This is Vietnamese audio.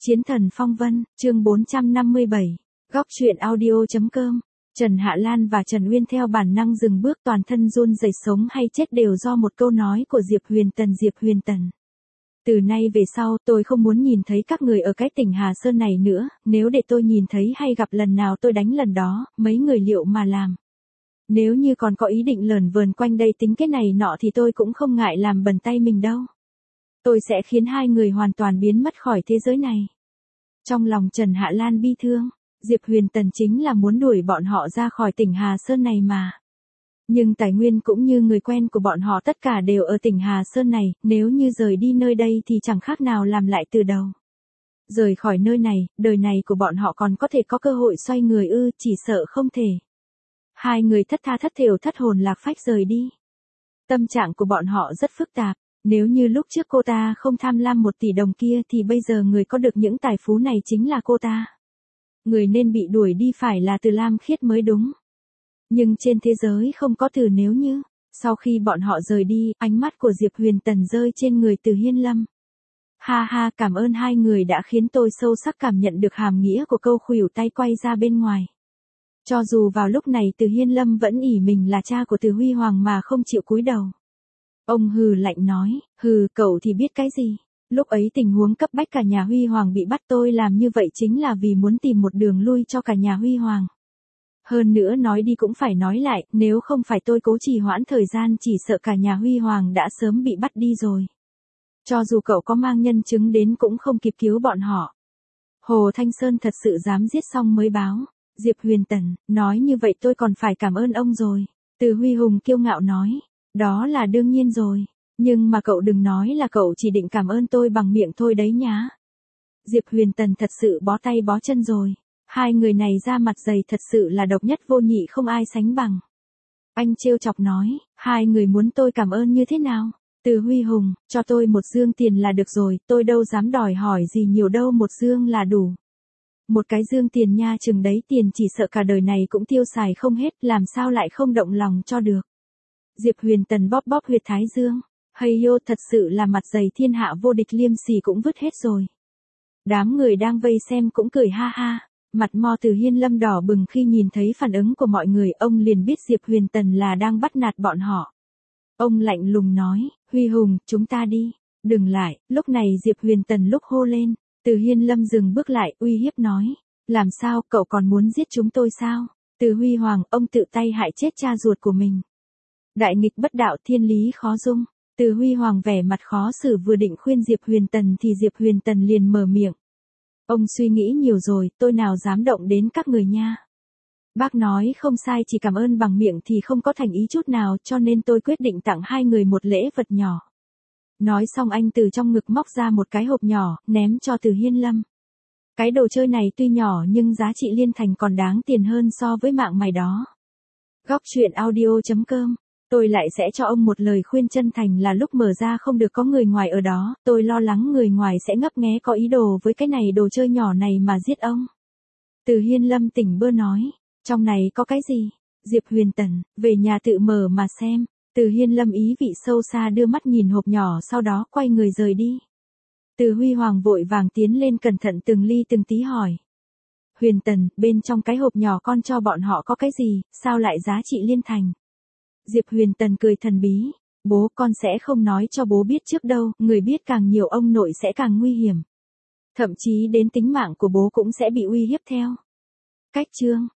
Chiến thần phong vân, chương 457, góc truyện audio.com. Trần Hạ Lan và Trần Uyên theo bản năng dừng bước, toàn thân run rẩy, sống hay chết đều do một câu nói của Diệp Huyền Tần. Diệp Huyền Tần: từ nay về sau, tôi không muốn nhìn thấy các người ở cái tỉnh Hà Sơn này nữa, nếu để tôi nhìn thấy hay gặp lần nào tôi đánh lần đó, mấy người liệu mà làm. Nếu như còn có ý định lởn vởn quanh đây tính cái này nọ thì tôi cũng không ngại làm bẩn tay mình đâu. Tôi sẽ khiến hai người hoàn toàn biến mất khỏi thế giới này. Trong lòng Trần Hạ Lan bi thương, Diệp Huyền Tần chính là muốn đuổi bọn họ ra khỏi tỉnh Hà Sơn này mà. Nhưng tài nguyên cũng như người quen của bọn họ tất cả đều ở tỉnh Hà Sơn này, nếu như rời đi nơi đây thì chẳng khác nào làm lại từ đầu. Rời khỏi nơi này, đời này của bọn họ còn có thể có cơ hội xoay người ư? Chỉ sợ không thể. Hai người thất tha thất thểu thất hồn lạc phách rời đi. Tâm trạng của bọn họ rất phức tạp. Nếu như lúc trước cô ta không tham lam 1 tỷ đồng kia thì bây giờ người có được những tài phú này chính là cô ta. Người nên bị đuổi đi phải là Từ Lam Khiết mới đúng. Nhưng trên thế giới không có từ nếu như. Sau khi bọn họ rời đi, ánh mắt của Diệp Huyền Tần rơi trên người Từ Hiên Lâm. Ha ha, cảm ơn hai người đã khiến tôi sâu sắc cảm nhận được hàm nghĩa của câu khuỷu tay quay ra bên ngoài. Cho dù vào lúc này Từ Hiên Lâm vẫn ỷ mình là cha của Từ Huy Hoàng mà không chịu cúi đầu. Ông hừ lạnh nói, hừ, cậu thì biết cái gì. Lúc ấy tình huống cấp bách cả nhà Huy Hoàng bị bắt, tôi làm như vậy chính là vì muốn tìm một đường lui cho cả nhà Huy Hoàng. Hơn nữa nói đi cũng phải nói lại, nếu không phải tôi cố trì hoãn thời gian chỉ sợ cả nhà Huy Hoàng đã sớm bị bắt đi rồi. Cho dù cậu có mang nhân chứng đến cũng không kịp cứu bọn họ. Hồ Thanh Sơn thật sự dám giết xong mới báo. Diệp Huyền Tần, nói như vậy tôi còn phải cảm ơn ông rồi. Từ Huy Hùng kiêu ngạo nói. Đó là đương nhiên rồi, nhưng mà cậu đừng nói là cậu chỉ định cảm ơn tôi bằng miệng thôi đấy nhá. Diệp Huyền Tần thật sự bó tay bó chân rồi, hai người này da mặt dày thật sự là độc nhất vô nhị không ai sánh bằng. Anh trêu chọc nói, hai người muốn tôi cảm ơn như thế nào? Từ Huy Hùng, cho tôi 1 dương tiền là được rồi, tôi đâu dám đòi hỏi gì nhiều đâu, 1 dương là đủ. 1 cái dương tiền nha, chừng đấy tiền chỉ sợ cả đời này cũng tiêu xài không hết, làm sao lại không động lòng cho được. Diệp Huyền Tần bóp bóp huyệt thái dương, hay yo, thật sự là mặt dày thiên hạ vô địch, liêm sỉ cũng vứt hết rồi. Đám người đang vây xem cũng cười ha ha, mặt mo Từ Hiên Lâm đỏ bừng khi nhìn thấy phản ứng của mọi người, ông liền biết Diệp Huyền Tần là đang bắt nạt bọn họ. Ông lạnh lùng nói, Huy Hùng, chúng ta đi, đừng lại. Lúc này Diệp Huyền Tần lúc hô lên, Từ Hiên Lâm dừng bước lại, uy hiếp nói, làm sao, cậu còn muốn giết chúng tôi sao? Từ Huy Hoàng, ông tự tay hại chết cha ruột của mình. Đại nghịch bất đạo, thiên lý khó dung. Từ Huy Hoàng vẻ mặt khó xử vừa định khuyên Diệp Huyền Tần thì Diệp Huyền Tần liền mở miệng. Ông suy nghĩ nhiều rồi, tôi nào dám động đến các người nha. Bác nói không sai, chỉ cảm ơn bằng miệng thì không có thành ý chút nào, cho nên tôi quyết định tặng hai người một lễ vật nhỏ. Nói xong anh từ trong ngực móc ra một cái hộp nhỏ, ném cho Từ Hiên Lâm. Cái đồ chơi này tuy nhỏ nhưng giá trị liên thành còn đáng tiền hơn so với mạng mày đó. Góc truyện audio.com. Tôi lại sẽ cho ông một lời khuyên chân thành là lúc mở ra không được có người ngoài ở đó, tôi lo lắng người ngoài sẽ ngấp nghé có ý đồ với cái này đồ chơi nhỏ này mà giết ông. Từ Hiên Lâm tỉnh bơ nói, trong này có cái gì? Diệp Huyền Tần, về nhà tự mở mà xem. Từ Hiên Lâm ý vị sâu xa đưa mắt nhìn hộp nhỏ, sau đó quay người rời đi. Từ Huy Hoàng vội vàng tiến lên cẩn thận từng ly từng tí hỏi. Huyền Tần, bên trong cái hộp nhỏ con cho bọn họ có cái gì, sao lại giá trị liên thành? Diệp Huyền Tần cười thần bí, bố, con sẽ không nói cho bố biết trước đâu, người biết càng nhiều ông nội sẽ càng nguy hiểm. Thậm chí đến tính mạng của bố cũng sẽ bị uy hiếp theo. Cách chương.